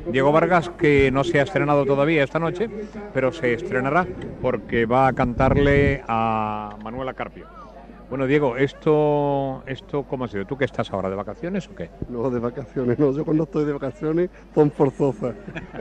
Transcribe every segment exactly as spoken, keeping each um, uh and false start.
Diego Vargas, que no se ha estrenado todavía esta noche, pero se estrenará porque va a cantarle a Manuela Carpio. Bueno, Diego, ¿esto, esto cómo ha sido? ¿Tú que estás ahora, de vacaciones o qué? No, de vacaciones, no. Yo cuando estoy de vacaciones son forzosas.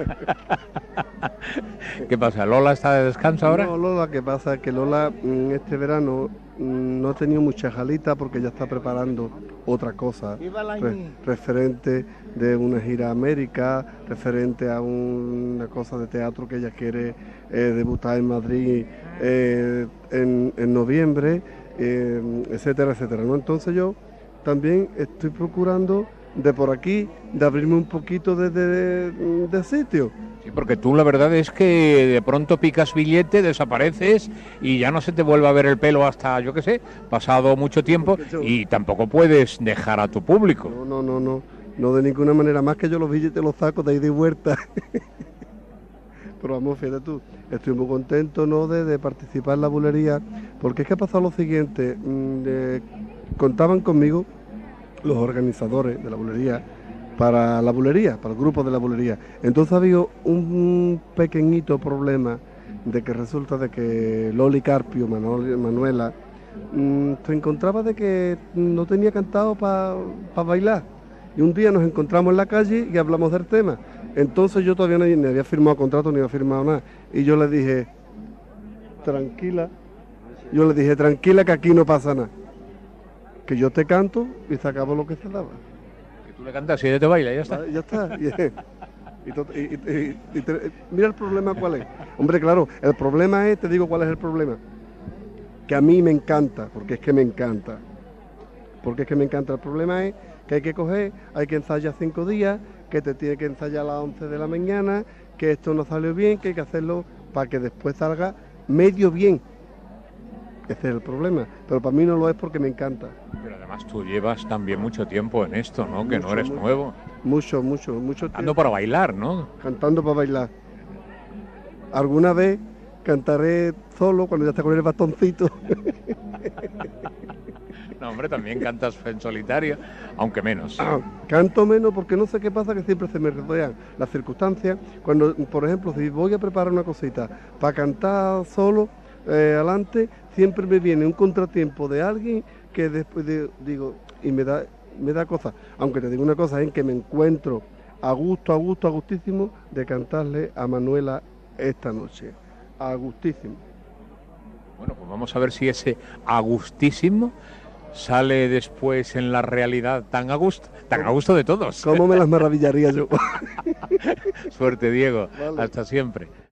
¿Qué pasa? ¿Lola está de descanso ahora? No, Lola, ¿qué pasa? Que Lola este verano no ha tenido mucha jalita porque ya está preparando otra cosa re- referente de una gira a América, referente a un- una cosa de teatro que ella quiere eh, debutar en Madrid eh, en, en noviembre, eh, etcétera, etcétera, ¿no? Entonces yo también estoy procurando de por aquí, de abrirme un poquito de, de, de sitio. Sí, porque tú la verdad es que de pronto picas billete, desapareces y ya no se te vuelve a ver el pelo hasta, yo qué sé, pasado mucho tiempo, y tampoco puedes dejar a tu público. No, no, no, no, no de ninguna manera, más que yo los billetes los saco de ida y vuelta. Pero vamos, fíjate tú, estoy muy contento, ¿no?, de, de participar en la bulería, porque es que ha pasado lo siguiente, mmm, eh, contaban conmigo los organizadores de la bulería, para la bulería, para el grupo de la bulería. Entonces había un pequeñito problema de que resulta de que Loli Carpio, Manol, Manuela, mmm, se encontraba de que no tenía cantado para pa bailar. Y un día nos encontramos en la calle y hablamos del tema. Entonces yo todavía no, ni había firmado contrato ni había firmado nada. Y yo le dije, tranquila, yo le dije, tranquila que aquí no pasa nada. Que yo te canto y se acabó lo que se daba. Tú le cantas y ella te baila y ya está. Ah, ya está. Y, y, y, y, y te, mira el problema cuál es. Hombre, claro, el problema es, te digo cuál es el problema. Que a mí me encanta, porque es que me encanta. Porque es que me encanta. El problema es que hay que coger, hay que ensayar cinco días, que te tiene que ensayar a las once de la mañana, que esto no salió bien, que hay que hacerlo para que después salga medio bien. Ese es el problema, pero para mí no lo es porque me encanta. Pero además tú llevas también mucho tiempo en esto, ¿no? Que Mucho, no eres mucho, nuevo. Mucho, mucho, mucho tiempo. Ando para bailar, ¿no? Cantando para bailar. Alguna vez cantaré solo cuando ya está con el bastoncito. No, hombre, también cantas en solitario, aunque menos. Ah, canto menos porque no sé qué pasa, que siempre se me rodean las circunstancias. Cuando, por ejemplo, si voy a preparar una cosita para cantar solo, eh, adelante, siempre me viene un contratiempo de alguien que después de, digo, y me da, me da cosa. Aunque te digo una cosa, en que me encuentro a gusto, a gusto, a gustísimo de cantarle a Manuela esta noche. A gustísimo. Bueno, pues vamos a ver si ese a gustísimo sale después en la realidad tan a gusto, tan a gusto de todos. ¿Cómo me las maravillaría yo? Suerte, Diego. Vale. Hasta siempre.